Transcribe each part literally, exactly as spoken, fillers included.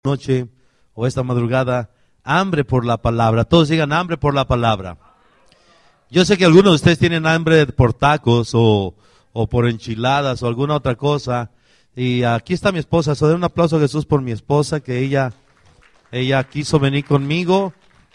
Noche o esta madrugada, hambre por la palabra. Todos digan hambre por la palabra. Yo sé que algunos de ustedes tienen hambre por tacos o, o por enchiladas o alguna otra cosa. Y aquí está mi esposa. So, den un aplauso a Jesús por mi esposa, que ella, ella quiso venir conmigo.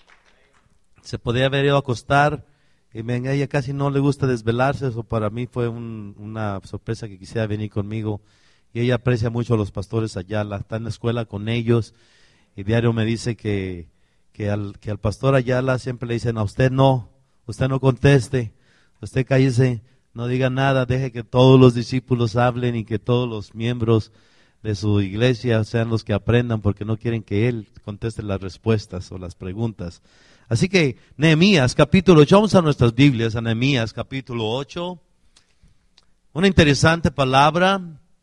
Se podía haber ido a acostar. Y venga, ella casi no le gusta desvelarse. Eso para mí fue un, una sorpresa que quisiera venir conmigo. Y ella aprecia mucho a los pastores Ayala, está en la escuela con ellos y diario me dice que, que, al, que al pastor Ayala siempre le dicen: a usted no, usted no conteste, usted cállese, no diga nada, deje que todos los discípulos hablen y que todos los miembros de su iglesia sean los que aprendan, porque no quieren que él conteste las respuestas o las preguntas. Así que Nehemías capítulo ocho, vamos a nuestras Biblias, a Nehemías capítulo ocho, una interesante palabra.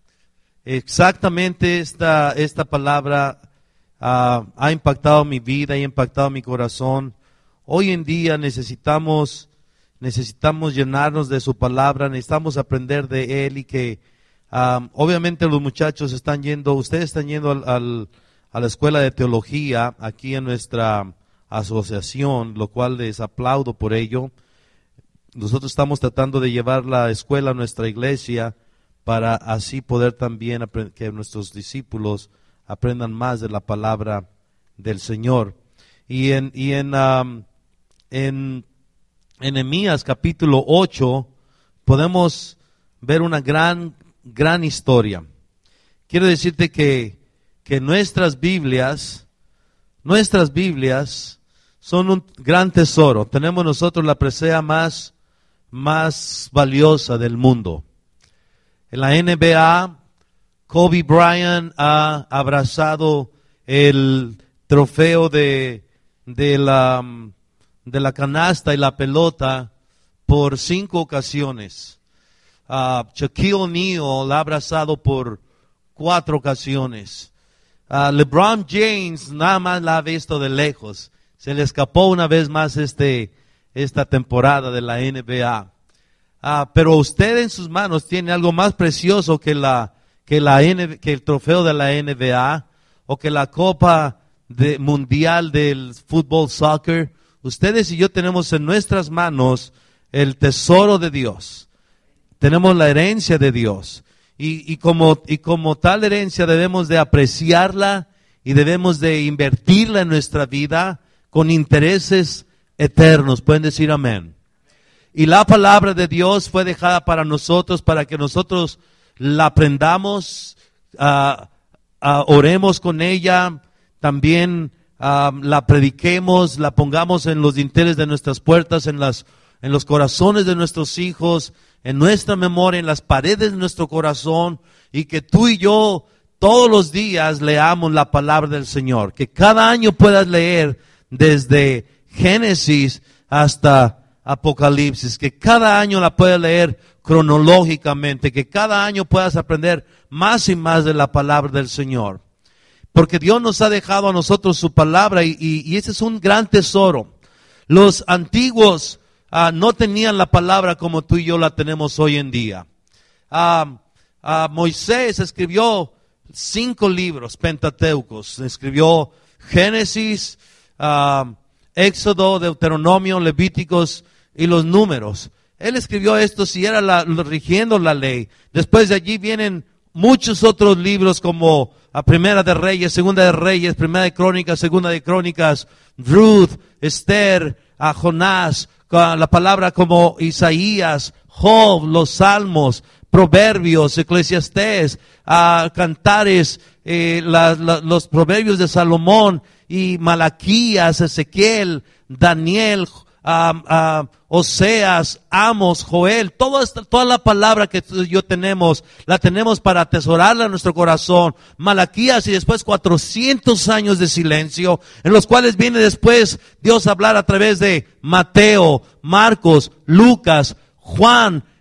Exactamente esta, esta palabra uh, ha impactado mi vida, ha impactado mi corazón. Hoy en día necesitamos, necesitamos llenarnos de su palabra, necesitamos aprender de él y que um, obviamente los muchachos están yendo, ustedes están yendo al, al, a la escuela de teología aquí en nuestra asociación, lo cual les aplaudo por ello. Nosotros estamos tratando de llevar la escuela a nuestra iglesia, para así poder también aprend- que nuestros discípulos aprendan más de la palabra del Señor. Y en y en, um, en, en Nehemías capítulo ocho podemos ver una gran, gran historia. Quiero decirte que, que nuestras Biblias, nuestras Biblias son un gran tesoro. Tenemos nosotros la presea más, más valiosa del mundo. En la N B A, Kobe Bryant ha abrazado el trofeo de, de, la, de la canasta y la pelota por cinco ocasiones. Uh, Shaquille O'Neal la ha abrazado por cuatro ocasiones. Uh, LeBron James nada más la ha visto de lejos. Se le escapó una vez más este, esta temporada de la N B A. Ah, pero usted en sus manos tiene algo más precioso que la que la N, que el trofeo de la N B A o que la Copa de, Mundial del fútbol soccer. Ustedes y yo tenemos en nuestras manos el tesoro de Dios. Tenemos la herencia de Dios y, y como y como tal herencia debemos de apreciarla y debemos de invertirla en nuestra vida con intereses eternos. Pueden decir amén. Y la palabra de Dios fue dejada para nosotros, para que nosotros la aprendamos, uh, uh, oremos con ella, también uh, la prediquemos, la pongamos en los dinteles de nuestras puertas, en, las, en los corazones de nuestros hijos, en nuestra memoria, en las paredes de nuestro corazón, y que tú y yo todos los días leamos la palabra del Señor. Que cada año puedas leer desde Génesis hasta Apocalipsis, que cada año la puedas leer cronológicamente, que cada año puedas aprender más y más de la palabra del Señor. Porque Dios nos ha dejado a nosotros su palabra y, y, y ese es un gran tesoro. Los antiguos uh, no tenían la palabra como tú y yo la tenemos hoy en día. Uh, uh, Moisés escribió cinco libros pentateucos. Escribió Génesis, uh, Éxodo, Deuteronomio, Levíticos y los Números. Él escribió esto si era la, rigiendo la ley. Después de allí vienen muchos otros libros como a Primera de Reyes, Segunda de Reyes, Primera de Crónicas, Segunda de Crónicas, Ruth, Esther, a Jonás, la palabra como Isaías, Job, los Salmos, Proverbios, Eclesiastés, a Cantares, eh, la, la, los Proverbios de Salomón y Malaquías, Ezequiel, Daniel, Uh, uh, Oseas, Amos, Joel, toda, esta, toda la palabra que tú y yo tenemos, la tenemos para atesorarla en nuestro corazón. Malaquías y después cuatrocientos años de silencio, en los cuales viene después Dios a hablar a través de Mateo, Marcos, Lucas, Juan,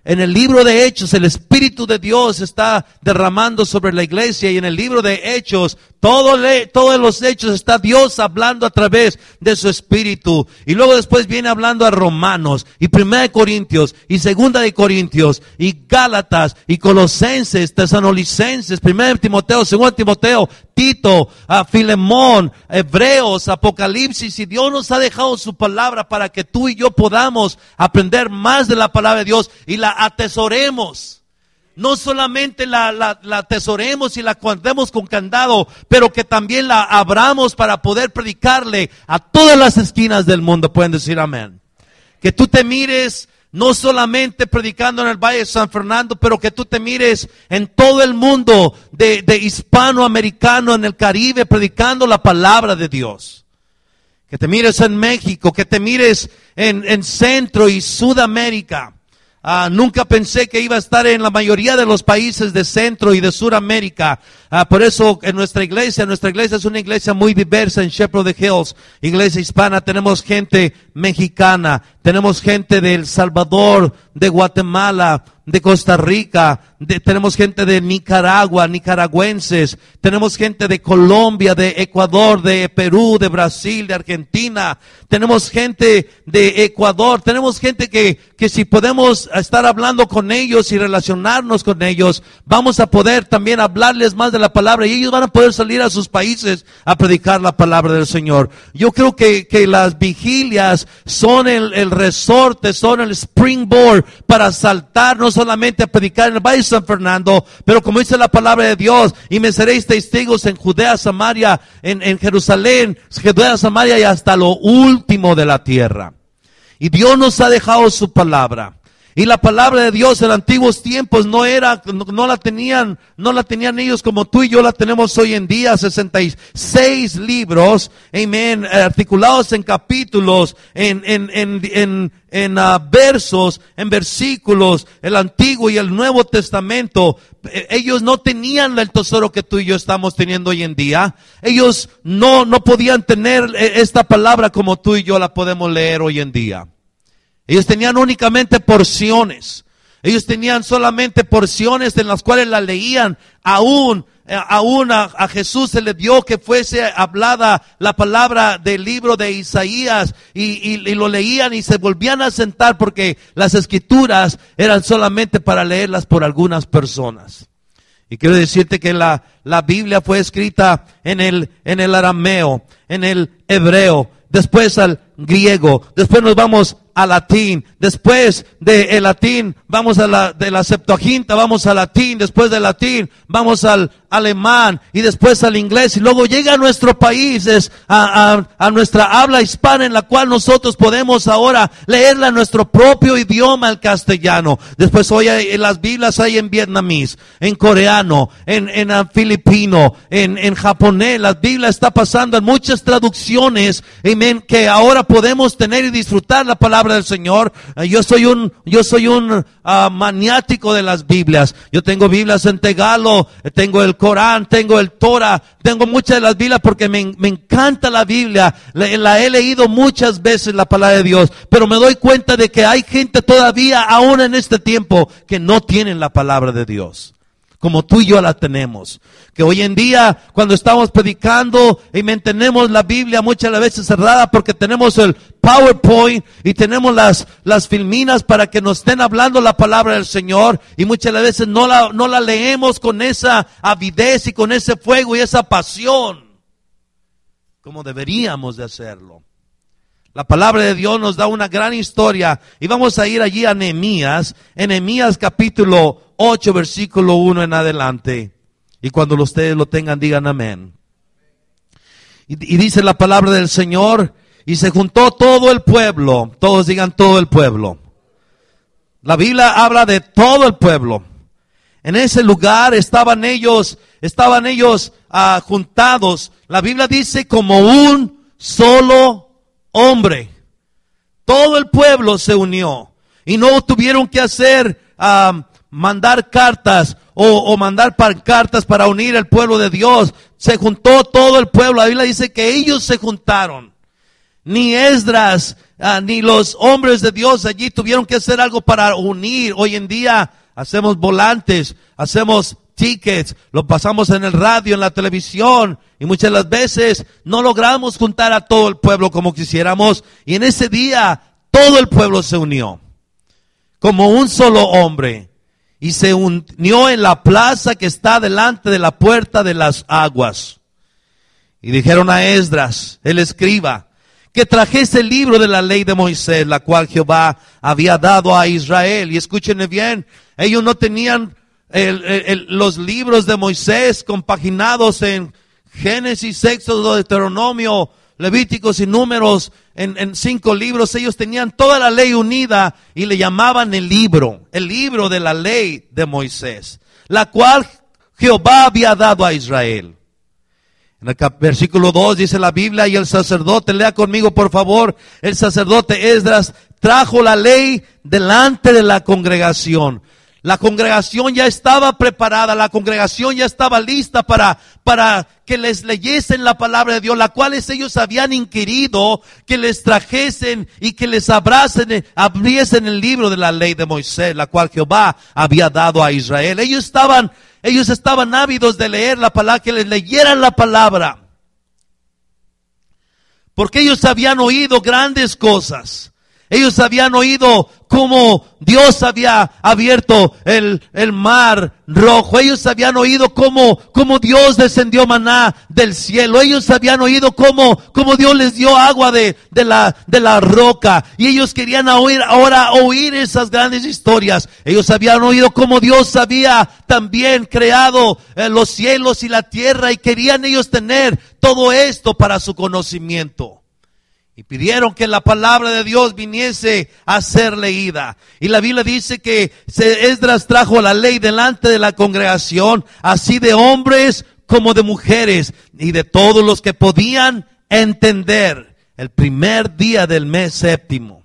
en el libro de Hechos, el Espíritu de Dios está derramando sobre la iglesia, y en el libro de Hechos, todo le, todos los hechos está Dios hablando a través de su Espíritu. Y luego después viene hablando a Romanos, y Primera de Corintios, y Segunda de Corintios, y Gálatas, y Colosenses, Tesalonicenses, Primera de Timoteo, Segunda de Timoteo, Tito, a Filemón, Hebreos, Apocalipsis. Y Dios nos ha dejado su palabra para que tú y yo podamos aprender más de la palabra de Dios y la atesoremos. No solamente la, la, la atesoremos y la guardemos con candado, pero que también la abramos para poder predicarle a todas las esquinas del mundo. Pueden decir amén. Que tú te mires no solamente predicando en el Valle de San Fernando, pero que tú te mires en todo el mundo de, de hispanoamericano, en el Caribe, predicando la palabra de Dios. Que te mires en México, que te mires en, en Centro y Sudamérica. Uh, nunca pensé que iba a estar en la mayoría de los países de Centro y de Sudamérica. Uh, por eso en nuestra iglesia, nuestra iglesia es una iglesia muy diversa en Shepherd of the Hills, iglesia hispana. Tenemos gente mexicana, tenemos gente de El Salvador, de Guatemala, de Costa Rica, de, tenemos gente de Nicaragua, nicaragüenses, tenemos gente de Colombia, de Ecuador, de Perú, de Brasil, de Argentina, tenemos gente de Ecuador, tenemos gente que, que si podemos estar hablando con ellos y relacionarnos con ellos, vamos a poder también hablarles más de la palabra, y ellos van a poder salir a sus países a predicar la palabra del Señor. Yo creo que, que las vigilias son el, el resorte, son el springboard para saltar no solamente a predicar en el Valle de San Fernando, pero como dice la palabra de Dios, y me seréis testigos en Judea, Samaria, en, en Jerusalén, Judea, Samaria y hasta lo último de la tierra. Y Dios nos ha dejado su palabra. Y la palabra de Dios en antiguos tiempos no era, no, no la tenían, no la tenían ellos como tú y yo la tenemos hoy en día, sesenta y seis libros, amén, articulados en capítulos, en, en, en, en, en uh, versos, en versículos, el Antiguo y el Nuevo Testamento. Ellos no tenían el tesoro que tú y yo estamos teniendo hoy en día. Ellos no, no podían tener esta palabra como tú y yo la podemos leer hoy en día. Ellos tenían únicamente porciones. Ellos tenían solamente porciones en las cuales la leían. Aún, aún a, a Jesús se le dio que fuese hablada la palabra del libro de Isaías. Y, y, y lo leían y se volvían a sentar porque las escrituras eran solamente para leerlas por algunas personas. Y quiero decirte que la, la Biblia fue escrita en el, en el arameo, en el hebreo, después al griego, después nos vamos a latín, después de el latín vamos a la de la Septuaginta, vamos al latín, después del latín vamos al alemán y después al inglés, y luego llega a nuestro país, es a, a, a nuestra habla hispana, en la cual nosotros podemos ahora leerla en nuestro propio idioma, el castellano. Después hoy hay, en las Biblias hay en vietnamís, en coreano, en, en uh, filipino, en, en japonés. La Biblia está pasando en muchas traducciones, amén, que ahora podemos tener y disfrutar la palabra del Señor. Uh, yo soy un, yo soy un uh, maniático de las Biblias. Yo tengo Biblias en tegalo, tengo el Corán, tengo el Torah, tengo muchas de las Biblias porque me, me encanta la Biblia. La, la he leído muchas veces, la palabra de Dios, pero me doy cuenta de que hay gente todavía, aún en este tiempo, que no tienen la palabra de Dios como tú y yo la tenemos. Que hoy en día, cuando estamos predicando y mantenemos la Biblia muchas de las veces cerrada porque tenemos el PowerPoint y tenemos las, las filminas para que nos estén hablando la palabra del Señor, y muchas de las veces no la, no la leemos con esa avidez y con ese fuego y esa pasión como deberíamos de hacerlo. La palabra de Dios nos da una gran historia, y vamos a ir allí a Nehemías, en Nehemías capítulo ocho, versículo uno en adelante. Y cuando ustedes lo tengan, digan amén. Y, y dice la palabra del Señor: y se juntó todo el pueblo. Todos digan todo el pueblo. La Biblia habla de todo el pueblo. En ese lugar estaban ellos, estaban ellos uh, juntados. La Biblia dice como un solo hombre. Todo el pueblo se unió y no tuvieron que hacer uh, mandar cartas o, o mandar pancartas para unir al pueblo de Dios. Se juntó todo el pueblo. La Biblia dice que ellos se juntaron. Ni Esdras, uh, ni los hombres de Dios allí tuvieron que hacer algo para unir. Hoy en día hacemos volantes, hacemos tickets, lo pasamos en el radio, en la televisión, y muchas de las veces no logramos juntar a todo el pueblo como quisiéramos. Y en ese día todo el pueblo se unió como un solo hombre y se unió en la plaza que está delante de la puerta de las aguas. Y dijeron a Esdras, el escriba, que trajese el libro de la ley de Moisés, la cual Jehová había dado a Israel. Y escúchenme bien, ellos no tenían el, el, el, los libros de Moisés compaginados en Génesis, Éxodo, Deuteronomio, Levíticos y Números, en, en cinco libros. Ellos tenían toda la ley unida y le llamaban el libro, el libro de la ley de Moisés, la cual Jehová había dado a Israel. En el versículo dos dice la Biblia, y el sacerdote, lea conmigo por favor, el sacerdote Esdras trajo la ley delante de la congregación. La congregación ya estaba preparada, la congregación ya estaba lista para, para que les leyesen la palabra de Dios, la cual ellos habían inquirido, que les trajesen y que les abracen, abriesen el libro de la ley de Moisés, la cual Jehová había dado a Israel. Ellos estaban, ellos estaban ávidos de leer la palabra, que les leyeran la palabra, porque ellos habían oído grandes cosas. Ellos habían oído cómo Dios había abierto el, el mar rojo. Ellos habían oído cómo, cómo Dios descendió maná del cielo. Ellos habían oído cómo, cómo Dios les dio agua de, de, la, de la roca. Y ellos querían oír, ahora oír esas grandes historias. Ellos habían oído cómo Dios había también creado eh, los cielos y la tierra. Y querían ellos tener todo esto para su conocimiento. Y pidieron que la palabra de Dios viniese a ser leída. Y la Biblia dice que Esdras trajo la ley delante de la congregación, así de hombres como de mujeres, y de todos los que podían entender, el primer día del mes séptimo.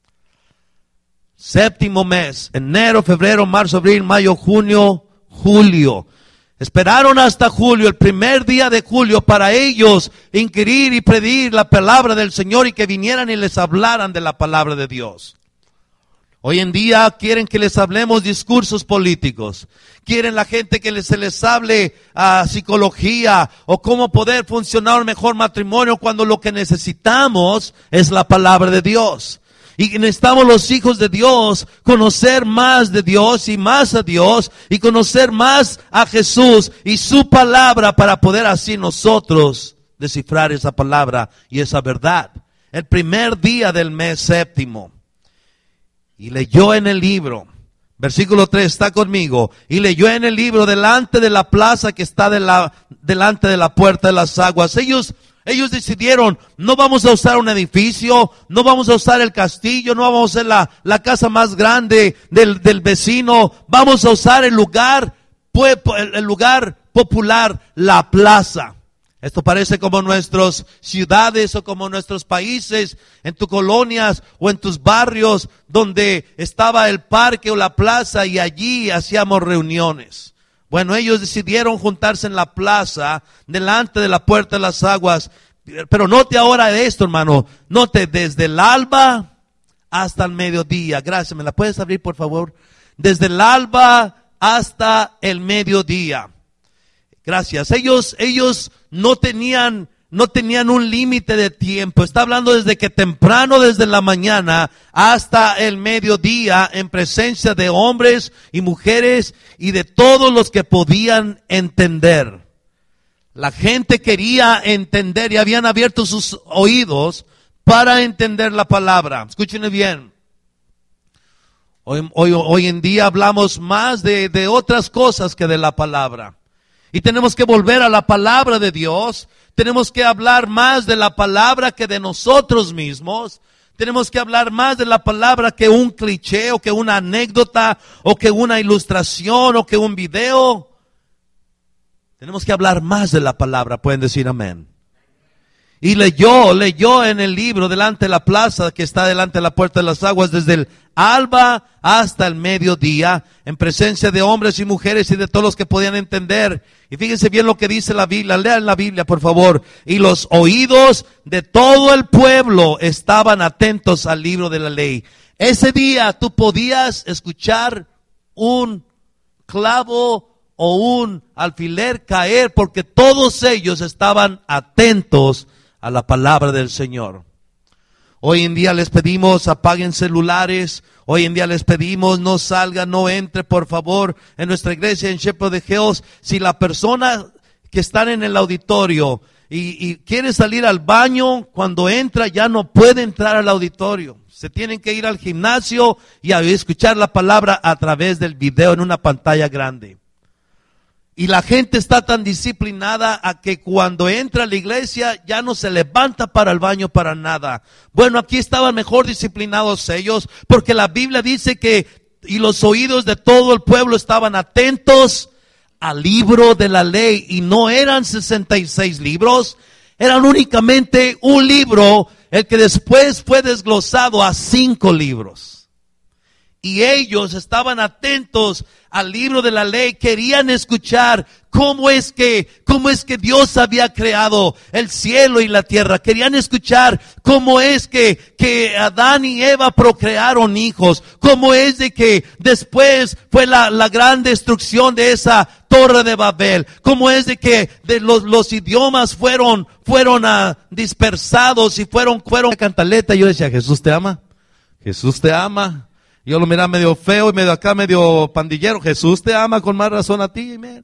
Séptimo mes, enero, febrero, marzo, abril, mayo, junio, julio. Esperaron hasta julio, el primer día de julio, para ellos inquirir y pedir la palabra del Señor y que vinieran y les hablaran de la palabra de Dios. Hoy en día quieren que les hablemos discursos políticos. Quieren la gente que les, se les hable a uh, psicología o cómo poder funcionar un mejor matrimonio, cuando lo que necesitamos es la palabra de Dios. Y necesitamos los hijos de Dios conocer más de Dios y más a Dios y conocer más a Jesús y su palabra, para poder así nosotros descifrar esa palabra y esa verdad. El primer día del mes séptimo. Y leyó en el libro, versículo tres, está conmigo. Y leyó en el libro delante de la plaza que está de la, delante de la puerta de las aguas. Ellos Ellos decidieron, no vamos a usar un edificio, no vamos a usar el castillo, no vamos a usar la, la casa más grande del, del vecino, vamos a usar el lugar, el lugar popular, la plaza. Esto parece como nuestras ciudades o como nuestros países, en tus colonias o en tus barrios, donde estaba el parque o la plaza y allí hacíamos reuniones. Bueno, ellos decidieron juntarse en la plaza, delante de la puerta de las aguas. Pero note ahora esto, hermano. Note, desde el alba hasta el mediodía. Gracias, ¿me la puedes abrir, por favor? Desde el alba hasta el mediodía. Gracias. Ellos, ellos no tenían... No tenían un límite de tiempo. Está hablando desde que temprano, desde la mañana hasta el mediodía, en presencia de hombres y mujeres y de todos los que podían entender. La gente quería entender y habían abierto sus oídos para entender la palabra. Escúchenme bien. Hoy, hoy, hoy en día hablamos más de, de otras cosas que de la palabra. Y tenemos que volver a la palabra de Dios. Tenemos que hablar más de la palabra que de nosotros mismos. Tenemos que hablar más de la palabra que un cliché o que una anécdota o que una ilustración o que un video. Tenemos que hablar más de la palabra. Pueden decir amén. Y leyó, leyó en el libro delante de la plaza que está delante de la puerta de las aguas desde el alba hasta el mediodía, en presencia de hombres y mujeres y de todos los que podían entender. Y fíjense bien lo que dice la Biblia, lean la Biblia por favor. Y los oídos de todo el pueblo estaban atentos al libro de la ley. Ese día tú podías escuchar un clavo o un alfiler caer porque todos ellos estaban atentos a la palabra del Señor. Hoy en día les pedimos apaguen celulares. Hoy en día les pedimos no salga, no entre por favor en nuestra iglesia en Shepherd of the Hills. Si la persona que está en el auditorio y, y quiere salir al baño, cuando entra ya no puede entrar al auditorio. Se tienen que ir al gimnasio y a escuchar la palabra a través del video en una pantalla grande. Y la gente está tan disciplinada a que cuando entra a la iglesia ya no se levanta para el baño para nada. Bueno, aquí estaban mejor disciplinados ellos, porque la Biblia dice que y los oídos de todo el pueblo estaban atentos al libro de la ley. Y no eran sesenta y seis libros, eran únicamente un libro, el que después fue desglosado a cinco libros. Y ellos estaban atentos al libro de la ley, querían escuchar cómo es que, cómo es que Dios había creado el cielo y la tierra. Querían escuchar cómo es que, que Adán y Eva procrearon hijos. Cómo es de que después fue la, la gran destrucción de esa torre de Babel. Cómo es de que de los, los idiomas fueron, fueron uh, dispersados y fueron, fueron cantaleta. Yo decía, Jesús te ama, Jesús te ama. Yo lo miraba medio feo y medio acá, medio pandillero. Jesús te ama con más razón a ti, man.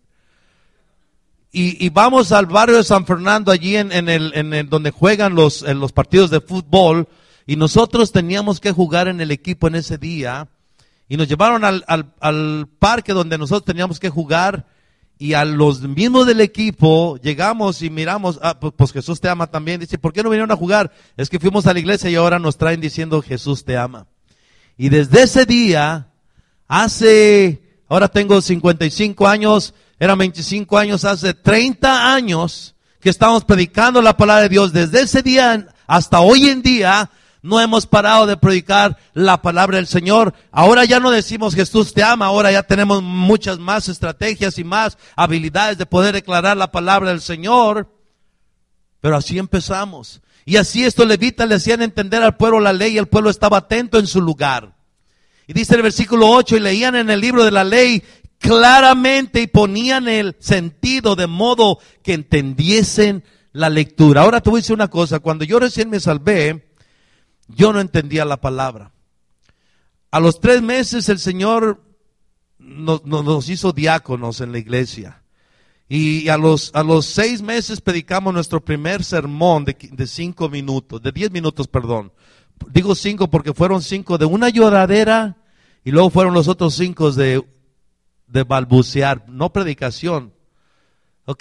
Y, y vamos al barrio de San Fernando, allí en, en, el, en el donde juegan los, en los partidos de fútbol. Y nosotros teníamos que jugar en el equipo en ese día. Y nos llevaron al, al, al parque donde nosotros teníamos que jugar. Y a los mismos del equipo llegamos y miramos, ah, pues, pues Jesús te ama también. Dice, ¿por qué no vinieron a jugar? Es que fuimos a la iglesia y ahora nos traen diciendo Jesús te ama. Y desde ese día, hace, ahora tengo cincuenta y cinco años, eran veinticinco años, hace treinta años que estamos predicando la palabra de Dios. Desde ese día hasta hoy en día, no hemos parado de predicar la palabra del Señor. Ahora ya no decimos Jesús te ama, ahora ya tenemos muchas más estrategias y más habilidades de poder declarar la palabra del Señor. Pero así empezamos. Y así estos levitas le hacían entender al pueblo la ley y el pueblo estaba atento en su lugar. Y dice el versículo ocho, y leían en el libro de la ley claramente y ponían el sentido de modo que entendiesen la lectura. Ahora te voy a decir una cosa, cuando yo recién me salvé, yo no entendía la palabra. A los tres meses el Señor nos, nos, nos hizo diáconos en la iglesia. Y a los, a los seis meses predicamos nuestro primer sermón de, de cinco minutos, de diez minutos, perdón. Digo cinco porque fueron cinco de una lloradera y luego fueron los otros cinco de, de balbucear, no predicación. ¿Ok?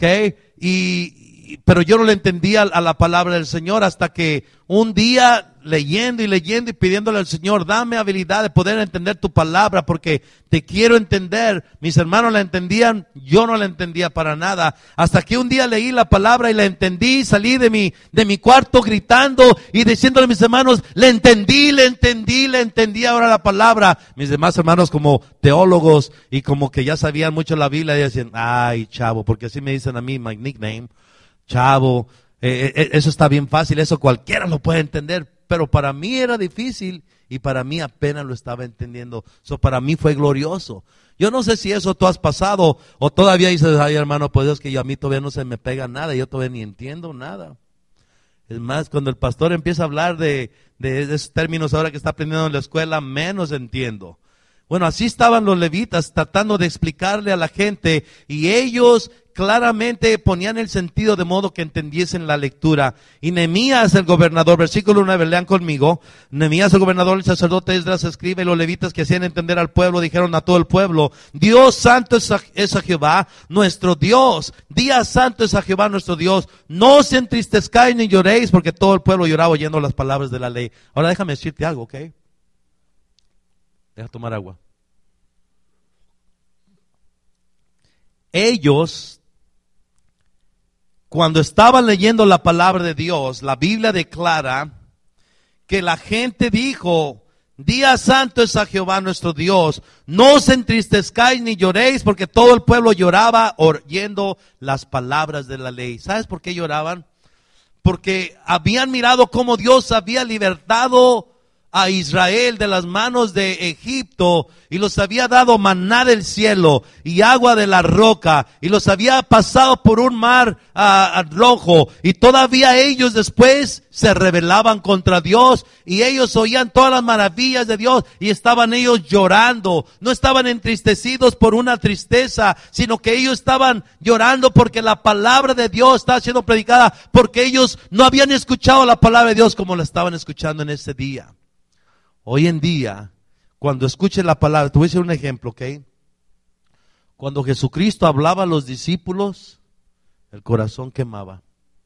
Y, pero yo no le entendía a la palabra del Señor hasta que un día leyendo y leyendo y pidiéndole al Señor, dame habilidad de poder entender tu palabra porque te quiero entender. Mis hermanos la entendían, yo no la entendía para nada. Hasta que un día leí la palabra y la entendí, salí de mi, de mi cuarto gritando y diciéndole a mis hermanos, le entendí, le entendí, le entendí ahora la palabra. Mis demás hermanos como teólogos y como que ya sabían mucho la Biblia y decían, ay chavo, porque así me dicen a mí, my nickname, chavo, eh, eh, eso está bien fácil, eso cualquiera lo puede entender. Pero para mí era difícil y para mí apenas lo estaba entendiendo. Eso para mí fue glorioso. Yo no sé si eso tú has pasado o todavía dices, ay hermano, pues es que yo, a mí todavía no se me pega nada, yo todavía ni entiendo nada. Es más, cuando el pastor empieza a hablar de, de, de esos términos ahora que está aprendiendo en la escuela, menos entiendo. Bueno, así estaban los levitas tratando de explicarle a la gente y ellos claramente ponían el sentido de modo que entendiesen la lectura. Y Nehemías el gobernador, versículo nueve, lean conmigo. Nehemías el gobernador, el sacerdote Esdras escribe, y los levitas que hacían entender al pueblo dijeron a todo el pueblo, Dios santo es a, es a Jehová, nuestro Dios. Día santo es a Jehová nuestro Dios. No os entristezcáis ni lloréis, porque todo el pueblo lloraba oyendo las palabras de la ley. Ahora déjame decirte algo, ¿ok? Deja tomar agua. Ellos, cuando estaban leyendo la palabra de Dios, la Biblia declara que la gente dijo: Día santo es a Jehová nuestro Dios, no os entristezcáis ni lloréis, porque todo el pueblo lloraba oyendo las palabras de la ley. ¿Sabes por qué lloraban? Porque habían mirado cómo Dios había libertado a Israel de las manos de Egipto y los había dado maná del cielo y agua de la roca y los había pasado por un mar uh, rojo, y todavía ellos después se rebelaban contra Dios y ellos oían todas las maravillas de Dios y estaban ellos llorando. No estaban entristecidos por una tristeza, sino que ellos estaban llorando porque la palabra de Dios estaba siendo predicada, porque ellos no habían escuchado la palabra de Dios como la estaban escuchando en ese día. Hoy en día, cuando escuches la palabra, te voy a decir un ejemplo, ¿ok? Cuando Jesucristo hablaba a los discípulos, el corazón quemaba.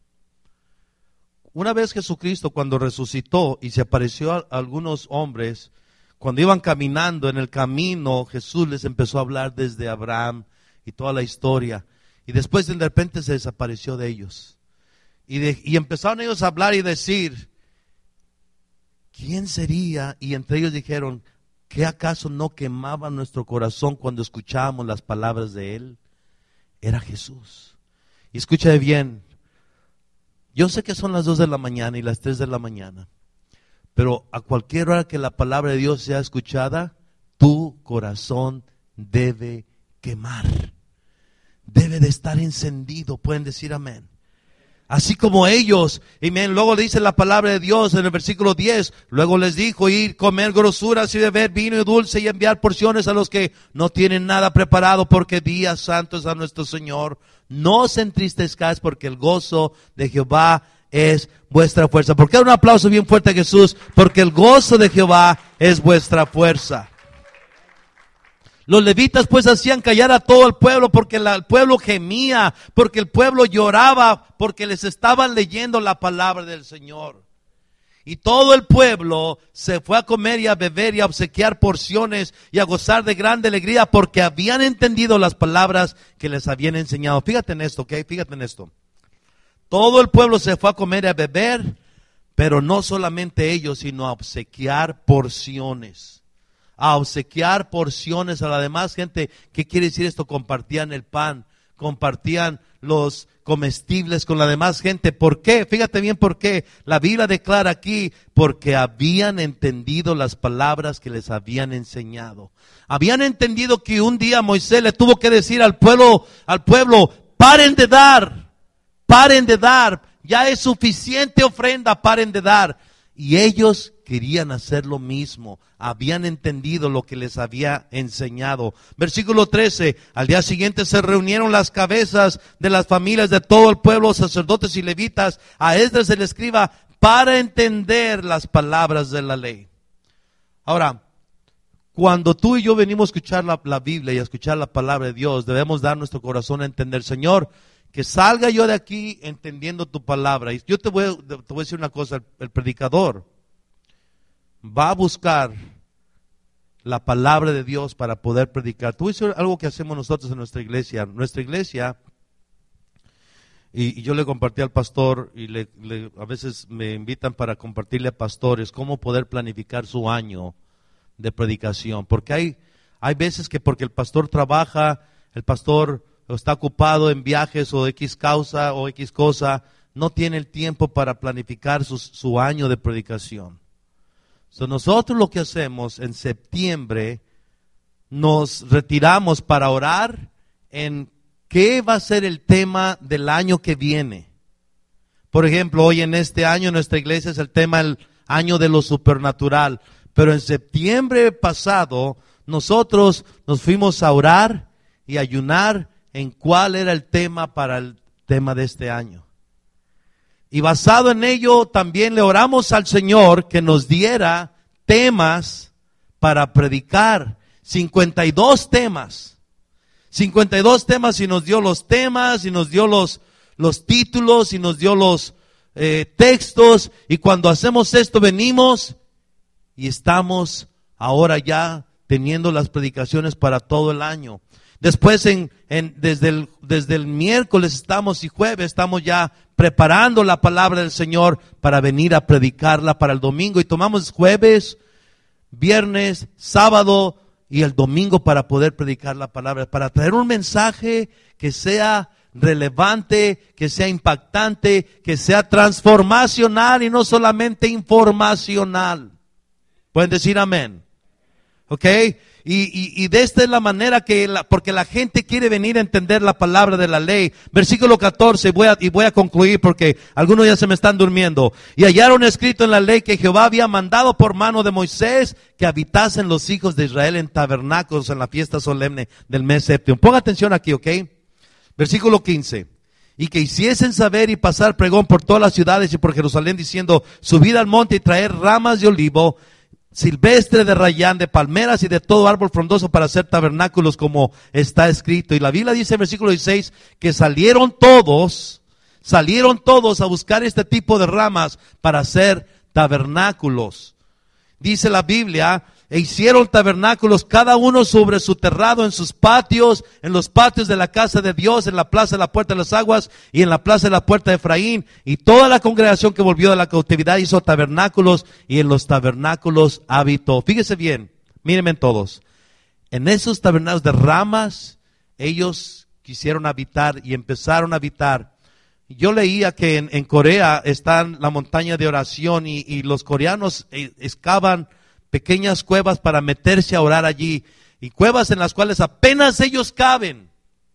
Una vez Jesucristo, cuando resucitó y se apareció a algunos hombres, cuando iban caminando en el camino, Jesús les empezó a hablar desde Abraham y toda la historia. Y después de repente se desapareció de ellos. Y, de, y empezaron ellos a hablar y decir: ¿quién sería? Y entre ellos dijeron: ¿qué acaso no quemaba nuestro corazón cuando escuchábamos las palabras de Él? Era Jesús. Y escucha bien, yo sé que son las dos de la mañana y las tres de la mañana, pero a cualquier hora que la palabra de Dios sea escuchada, tu corazón debe quemar, debe de estar encendido. Pueden decir amén. Así como ellos, amén. Luego dice la palabra de Dios en el versículo diez, luego les dijo: ir, comer grosuras y beber vino y dulce y enviar porciones a los que no tienen nada preparado, porque día santo es a nuestro Señor. No os entristezcáis, porque el gozo de Jehová es vuestra fuerza. ¿Por qué un aplauso bien fuerte a Jesús? Porque el gozo de Jehová es vuestra fuerza. Los levitas pues hacían callar a todo el pueblo, porque la, el pueblo gemía, porque el pueblo lloraba, porque les estaban leyendo la palabra del Señor. Y todo el pueblo se fue a comer y a beber y a obsequiar porciones y a gozar de grande alegría, porque habían entendido las palabras que les habían enseñado. Fíjate en esto, ¿ok? Fíjate en esto. Todo el pueblo se fue a comer y a beber, pero no solamente ellos, sino a obsequiar porciones. A obsequiar porciones a la demás gente. ¿Qué quiere decir esto? Compartían el pan, compartían los comestibles con la demás gente. ¿Por qué? Fíjate bien por qué. La Biblia declara aquí: porque habían entendido las palabras que les habían enseñado. Habían entendido que un día Moisés le tuvo que decir al pueblo, al pueblo: paren de dar, paren de dar, ya es suficiente ofrenda, paren de dar. Y ellos querían hacer lo mismo, habían entendido lo que les había enseñado. Versículo trece, al día siguiente se reunieron las cabezas de las familias de todo el pueblo, sacerdotes y levitas, a Esdras el escriba, para entender las palabras de la ley. Ahora, cuando tú y yo venimos a escuchar la, la Biblia y a escuchar la palabra de Dios, debemos dar nuestro corazón a entender: Señor, que salga yo de aquí entendiendo tu palabra. Y yo te voy, te voy a decir una cosa: el, el predicador va a buscar la palabra de Dios para poder predicar. Tú dices algo que hacemos nosotros en nuestra iglesia. Nuestra iglesia, y, y yo le compartí al pastor, y le, le, a veces me invitan para compartirle a pastores cómo poder planificar su año de predicación. Porque hay, hay veces que porque el pastor trabaja, el pastor está ocupado en viajes o X causa o X cosa, no tiene el tiempo para planificar su, su año de predicación. So, nosotros lo que hacemos en septiembre, nos retiramos para orar en qué va a ser el tema del año que viene. Por ejemplo, hoy en este año nuestra iglesia es el tema el año de lo supernatural. Pero en septiembre pasado nosotros nos fuimos a orar y ayunar en cuál era el tema para el tema de este año. Y basado en ello también le oramos al Señor que nos diera temas para predicar. cincuenta y dos temas. cincuenta y dos temas, y nos dio los temas, y nos dio los, los títulos, y nos dio los eh, textos. Y cuando hacemos esto venimos y estamos ahora ya teniendo las predicaciones para todo el año. Después, en, en, desde, el, desde el miércoles estamos y jueves estamos ya preparando la palabra del Señor para venir a predicarla para el domingo. Y tomamos jueves, viernes, sábado y el domingo para poder predicar la palabra, para traer un mensaje que sea relevante, que sea impactante, que sea transformacional y no solamente informacional. ¿Pueden decir amén? ¿Ok? Y, y, y de esta es la manera que, la, porque la gente quiere venir a entender la palabra de la ley. Versículo catorce, voy a, y voy a concluir porque algunos ya se me están durmiendo. Y hallaron escrito en la ley que Jehová había mandado por mano de Moisés que habitasen los hijos de Israel en tabernáculos en la fiesta solemne del mes séptimo. Ponga atención aquí, ¿ok? Versículo quince. Y que hiciesen saber y pasar pregón por todas las ciudades y por Jerusalén diciendo, subid al monte y traer ramas de olivo, silvestre, de rayán, de palmeras y de todo árbol frondoso para hacer tabernáculos como está escrito. Y la Biblia dice en versículo dieciséis que salieron todos, salieron todos a buscar este tipo de ramas para hacer tabernáculos. Dice la Biblia, e hicieron tabernáculos cada uno sobre su terrado, en sus patios, en los patios de la casa de Dios, en la plaza de la puerta de las aguas y en la plaza de la puerta de Efraín. Y toda la congregación que volvió de la cautividad hizo tabernáculos y en los tabernáculos habitó. Fíjese bien, mírenme todos. En esos tabernáculos de ramas, ellos quisieron habitar y empezaron a habitar. Yo leía que en, en Corea está la montaña de oración y, y los coreanos eh, excavan pequeñas cuevas para meterse a orar allí, y cuevas en las cuales apenas ellos caben.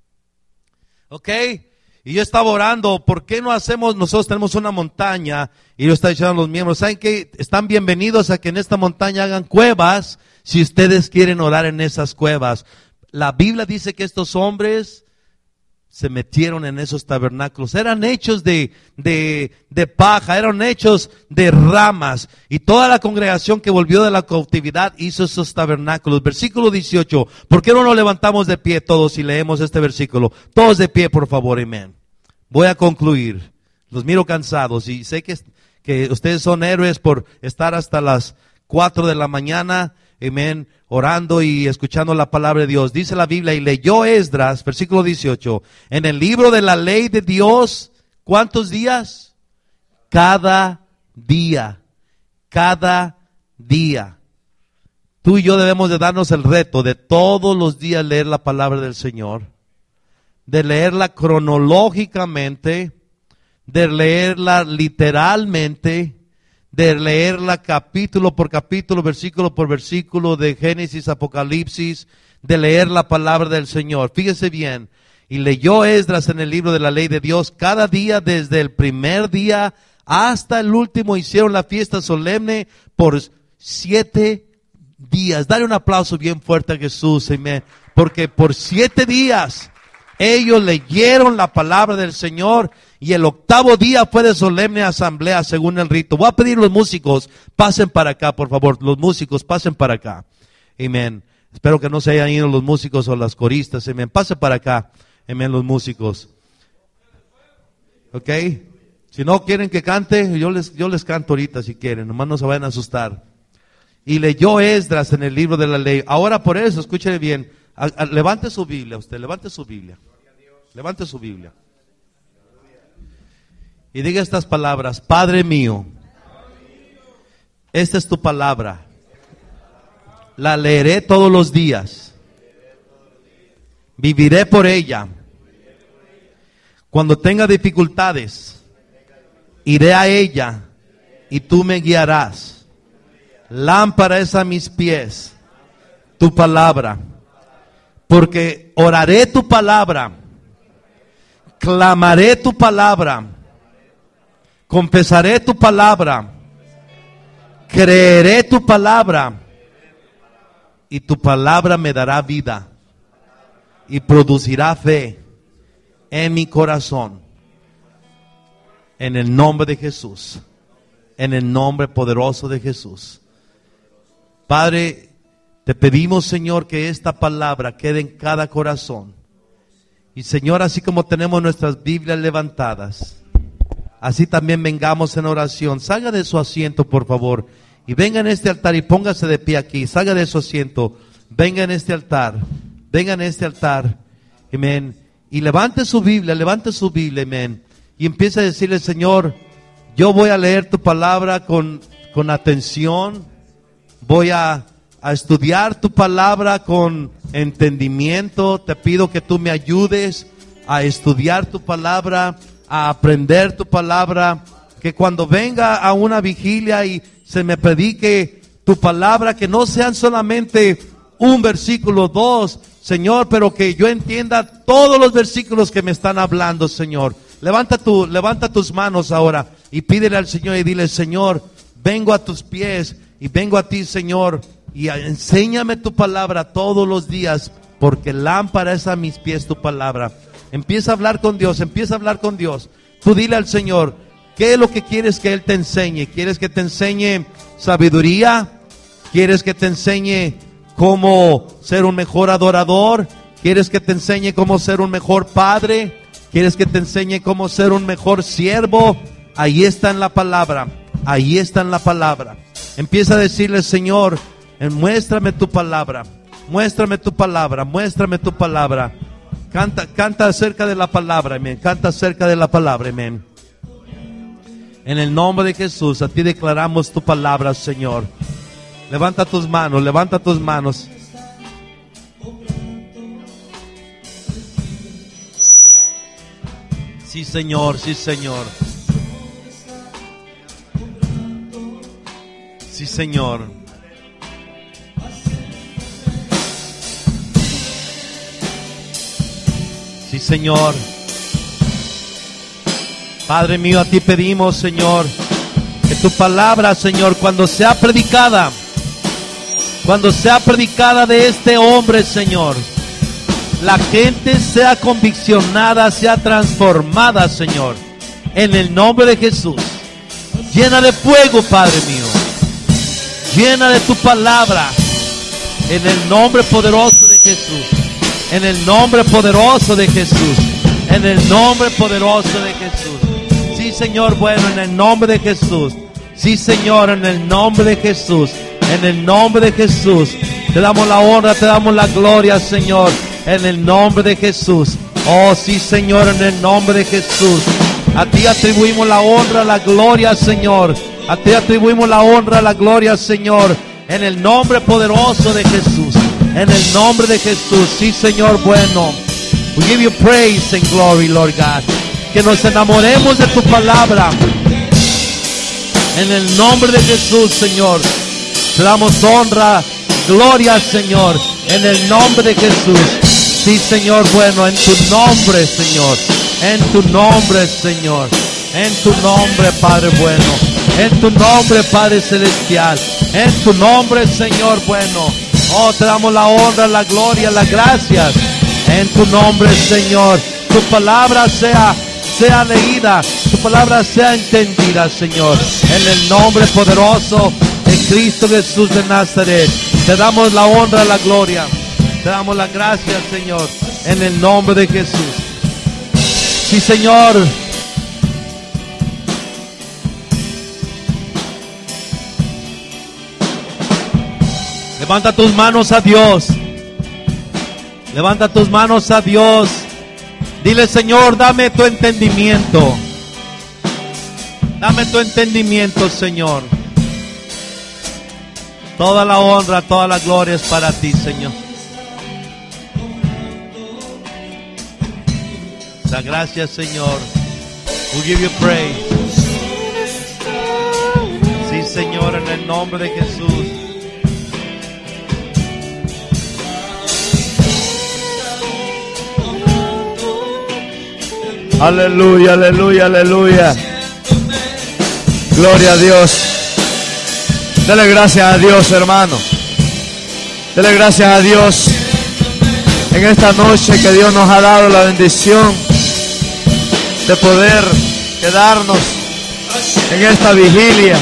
¿Ok? Y yo estaba orando, ¿por qué no hacemos, nosotros tenemos una montaña, y yo estaba diciendo a los miembros, ¿saben qué? Están bienvenidos a que en esta montaña hagan cuevas, si ustedes quieren orar en esas cuevas. La Biblia dice que estos hombres se metieron en esos tabernáculos, eran hechos de, de, de paja, eran hechos de ramas, y toda la congregación que volvió de la cautividad hizo esos tabernáculos. Versículo dieciocho, ¿por qué no nos levantamos de pie todos y leemos este versículo? Todos de pie, por favor, amén. Voy a concluir, los miro cansados, y sé que, que ustedes son héroes por estar hasta las cuatro de la mañana, amén, orando y escuchando la palabra de Dios. Dice la Biblia, y leyó Esdras, versículo dieciocho, en el libro de la ley de Dios, ¿cuántos días? Cada día, cada día. Tú y yo debemos de darnos el reto de todos los días leer la palabra del Señor, de leerla cronológicamente, de leerla literalmente, de leerla capítulo por capítulo, versículo por versículo, de Génesis, Apocalipsis, de leer la palabra del Señor. Fíjese bien, y leyó Esdras en el libro de la ley de Dios, cada día desde el primer día hasta el último hicieron la fiesta solemne por siete días. Dale un aplauso bien fuerte a Jesús, amén, porque por siete días ellos leyeron la palabra del Señor. Y el octavo día fue de solemne asamblea según el rito. Voy a pedir a los músicos, pasen para acá, por favor. Los músicos, pasen para acá. Amén. Espero que no se hayan ido los músicos o las coristas. Amén. Pasen para acá. Amén, los músicos. ¿Ok? Si no quieren que cante, yo les, yo les canto ahorita si quieren. Nomás no se vayan a asustar. Y leyó Esdras en el libro de la ley. Ahora por eso, escúcheme bien. A, a, levante su Biblia usted, levante su Biblia. Levante su Biblia. Y diga estas palabras: Padre mío, esta es tu palabra, la leeré todos los días, viviré por ella. Cuando tenga dificultades, iré a ella y tú me guiarás. Lámpara es a mis pies tu palabra, porque oraré tu palabra, clamaré tu palabra, confesaré tu palabra, creeré tu palabra, y tu palabra me dará vida y producirá fe en mi corazón. En el nombre de Jesús, en el nombre poderoso de Jesús. Padre, te pedimos, Señor, que esta palabra quede en cada corazón. Y Señor, así como tenemos nuestras Biblias levantadas, así también vengamos en oración. Salga de su asiento, por favor, y venga en este altar y póngase de pie aquí. Salga de su asiento, venga en este altar. vengan a este altar, amén, y levante su Biblia, levante su Biblia, amén, y empieza a decirle: Señor, yo voy a leer tu palabra con, con atención, voy a, a estudiar tu palabra con entendimiento. Te pido que tú me ayudes a estudiar tu palabra, a aprender tu palabra, que cuando venga a una vigilia y se me predique tu palabra, que no sean solamente un versículo, dos, Señor, pero que yo entienda todos los versículos que me están hablando, Señor. Levanta tu, levanta tus manos ahora y pídele al Señor y dile: Señor, vengo a tus pies y vengo a ti, Señor, y a, enséñame tu palabra todos los días, porque lámpara es a mis pies tu palabra. Empieza a hablar con Dios, empieza a hablar con Dios. Tú dile al Señor: ¿qué es lo que quieres que Él te enseñe? ¿Quieres que te enseñe sabiduría? ¿Quieres que te enseñe cómo ser un mejor adorador? ¿Quieres que te enseñe cómo ser un mejor padre? ¿Quieres que te enseñe cómo ser un mejor siervo? Ahí está en la palabra, ahí está en la palabra. Empieza a decirle: Señor, muéstrame tu palabra, muéstrame tu palabra, muéstrame tu palabra. Canta, canta acerca de la palabra, amén. Canta acerca de la palabra, amén. En el nombre de Jesús, a ti declaramos tu palabra, Señor. Levanta tus manos, levanta tus manos. Sí, Señor, sí, Señor. Sí, Señor. Sí, Señor. Padre mío, a ti pedimos, Señor, que tu palabra, Señor, cuando sea predicada, cuando sea predicada de este hombre, Señor, la gente sea conviccionada, sea transformada, Señor, en el nombre de Jesús. Llena de fuego, Padre mío, llena de tu palabra, en el nombre poderoso de Jesús, en el nombre poderoso de Jesús, en el nombre poderoso de Jesús. Sí, Señor, bueno, en el nombre de Jesús. Sí, Señor, en el nombre de Jesús. En el nombre de Jesús. Te damos la honra, te damos la gloria, Señor. En el nombre de Jesús. Oh, sí, Señor, en el nombre de Jesús. A ti atribuimos la honra, la gloria, Señor. A ti atribuimos la honra, la gloria, Señor. En el nombre poderoso de Jesús. En el nombre de Jesús. Sí, Señor, bueno. We give you praise and glory, Lord God. Que nos enamoremos de tu palabra. En el nombre de Jesús, Señor. Te damos honra, gloria, Señor. En el nombre de Jesús. Sí, Señor, bueno, en tu nombre, Señor. En tu nombre, Señor. En tu nombre, Padre bueno. En tu nombre, Padre celestial. En tu nombre, Señor bueno. Oh, te damos la honra, la gloria, las gracias. En tu nombre, Señor. Tu palabra sea sea leída, tu palabra sea entendida, Señor. En el nombre poderoso de Cristo Jesús de Nazaret, te damos la honra, la gloria, te damos las gracias, Señor, en el nombre de Jesús. Sí, Señor. Levanta tus manos a Dios. Levanta tus manos a Dios. Dile: Señor, dame tu entendimiento. Dame tu entendimiento, Señor. Toda la honra, toda la gloria es para ti, Señor. Da gracias, Señor. We give you praise. Sí, Señor, en el nombre de Jesús. Aleluya, aleluya, aleluya. Gloria a Dios. Dele gracias a Dios, hermano. Dele gracias a Dios en esta noche que Dios nos ha dado la bendición de poder quedarnos en esta vigilia.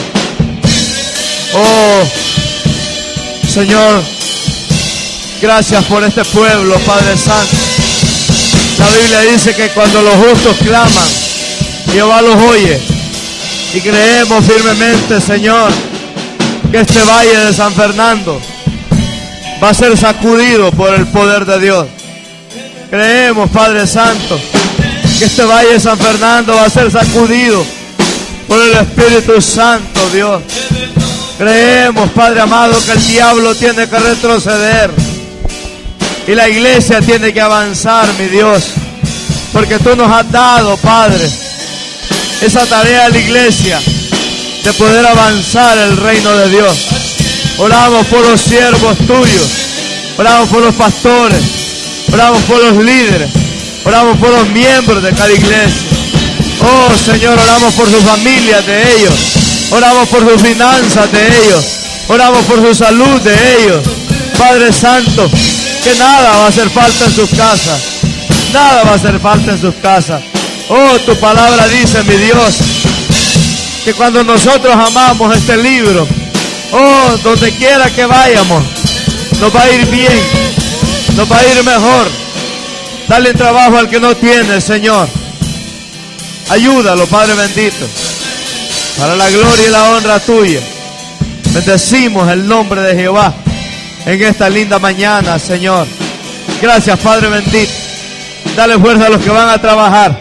Oh, Señor, gracias por este pueblo, Padre Santo. La Biblia dice que cuando los justos claman, Jehová los oye. Y creemos firmemente, Señor, que este valle de San Fernando va a ser sacudido por el poder de Dios. Creemos, Padre Santo, que este Valle de San Fernando va a ser sacudido por el Espíritu Santo, Dios. Creemos, Padre amado, que el diablo tiene que retroceder y la iglesia tiene que avanzar, mi Dios, porque tú nos has dado, Padre, esa tarea de la iglesia de poder avanzar el reino de Dios. Oramos por los siervos tuyos, oramos por los pastores, oramos por los líderes, oramos por los miembros de cada iglesia. Oh Señor, oramos por sus familias de ellos, oramos por sus finanzas de ellos, oramos por su salud de ellos. Padre Santo, que nada va a hacer falta en sus casas, nada va a hacer falta en sus casas. Oh, tu palabra dice, mi Dios, que cuando nosotros amamos este libro, oh, donde quiera que vayamos, nos va a ir bien, nos va a ir mejor. Dale trabajo al que no tiene, Señor. Ayúdalo, Padre bendito, para la gloria y la honra tuya. Bendecimos el nombre de Jehová en esta linda mañana, Señor. Gracias, Padre bendito. Dale fuerza a los que van a trabajar.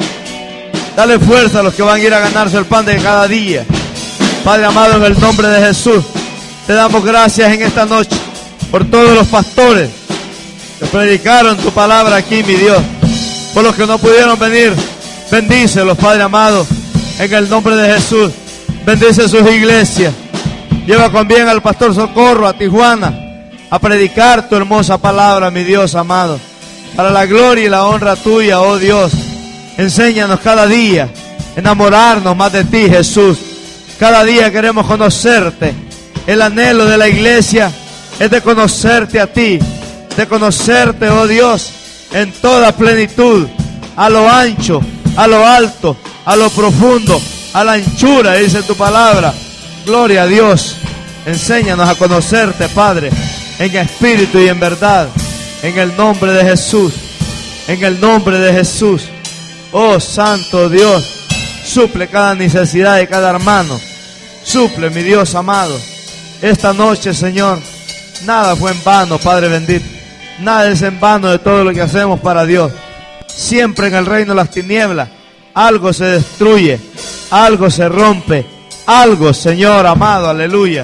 Dale fuerza a los que van a ir a ganarse el pan de cada día. Padre amado, en el nombre de Jesús, te damos gracias en esta noche por todos los pastores que predicaron tu palabra aquí, mi Dios. Por los que no pudieron venir, bendícelos, Padre amado, en el nombre de Jesús. Bendice sus iglesias. Lleva con bien al pastor Socorro a Tijuana a predicar tu hermosa palabra, mi Dios amado, para la gloria y la honra tuya, oh Dios. Enséñanos cada día enamorarnos más de ti, Jesús. Cada día queremos conocerte. El anhelo de la iglesia es de conocerte a ti, de conocerte, oh Dios, en toda plenitud, a lo ancho, a lo alto, a lo profundo, a la anchura, dice tu palabra. Gloria a Dios. Enséñanos a conocerte, Padre, en espíritu y en verdad, en el nombre de Jesús, en el nombre de Jesús. Oh Santo Dios, suple cada necesidad de cada hermano. Suple, mi Dios amado. Esta noche, Señor, nada fue en vano, Padre bendito. Nada es en vano de todo lo que hacemos para Dios. Siempre en el reino de las tinieblas algo se destruye, algo se rompe, algo, Señor amado, aleluya.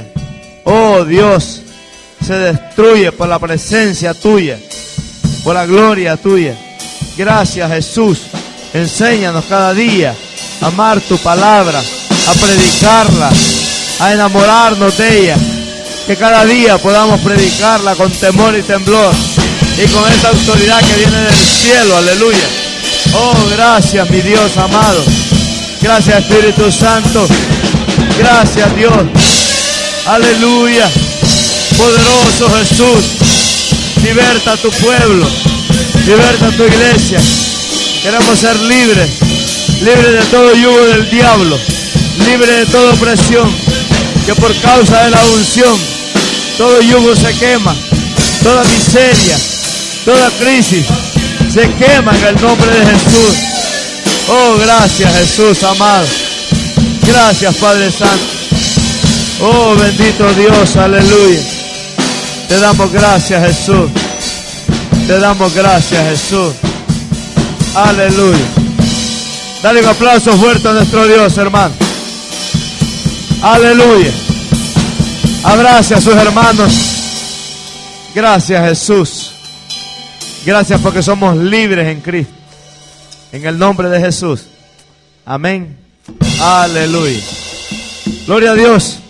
Oh Dios, se destruye por la presencia tuya, por la gloria tuya. Gracias, Jesús. Enséñanos cada día a amar tu palabra, a predicarla, a enamorarnos de ella. Que cada día podamos predicarla con temor y temblor y con esa autoridad que viene del cielo, aleluya. Oh, gracias, mi Dios amado. Gracias, Espíritu Santo. Gracias, Dios. Aleluya. Poderoso Jesús. Liberta a tu pueblo. Liberta a tu iglesia. Queremos ser libres. Libres de todo yugo del diablo. Libres de toda opresión. Que por causa de la unción, todo yugo se quema. Toda miseria, toda crisis se quema en el nombre de Jesús. Oh, gracias, Jesús amado. Gracias, Padre Santo. Oh, bendito Dios, aleluya. Te damos gracias, Jesús. Te damos gracias, Jesús. Aleluya. Dale un aplauso fuerte a nuestro Dios, hermano. Aleluya. Abrace a sus hermanos. Gracias, Jesús. Gracias porque somos libres en Cristo. En el nombre de Jesús. Amén. Aleluya. Gloria a Dios.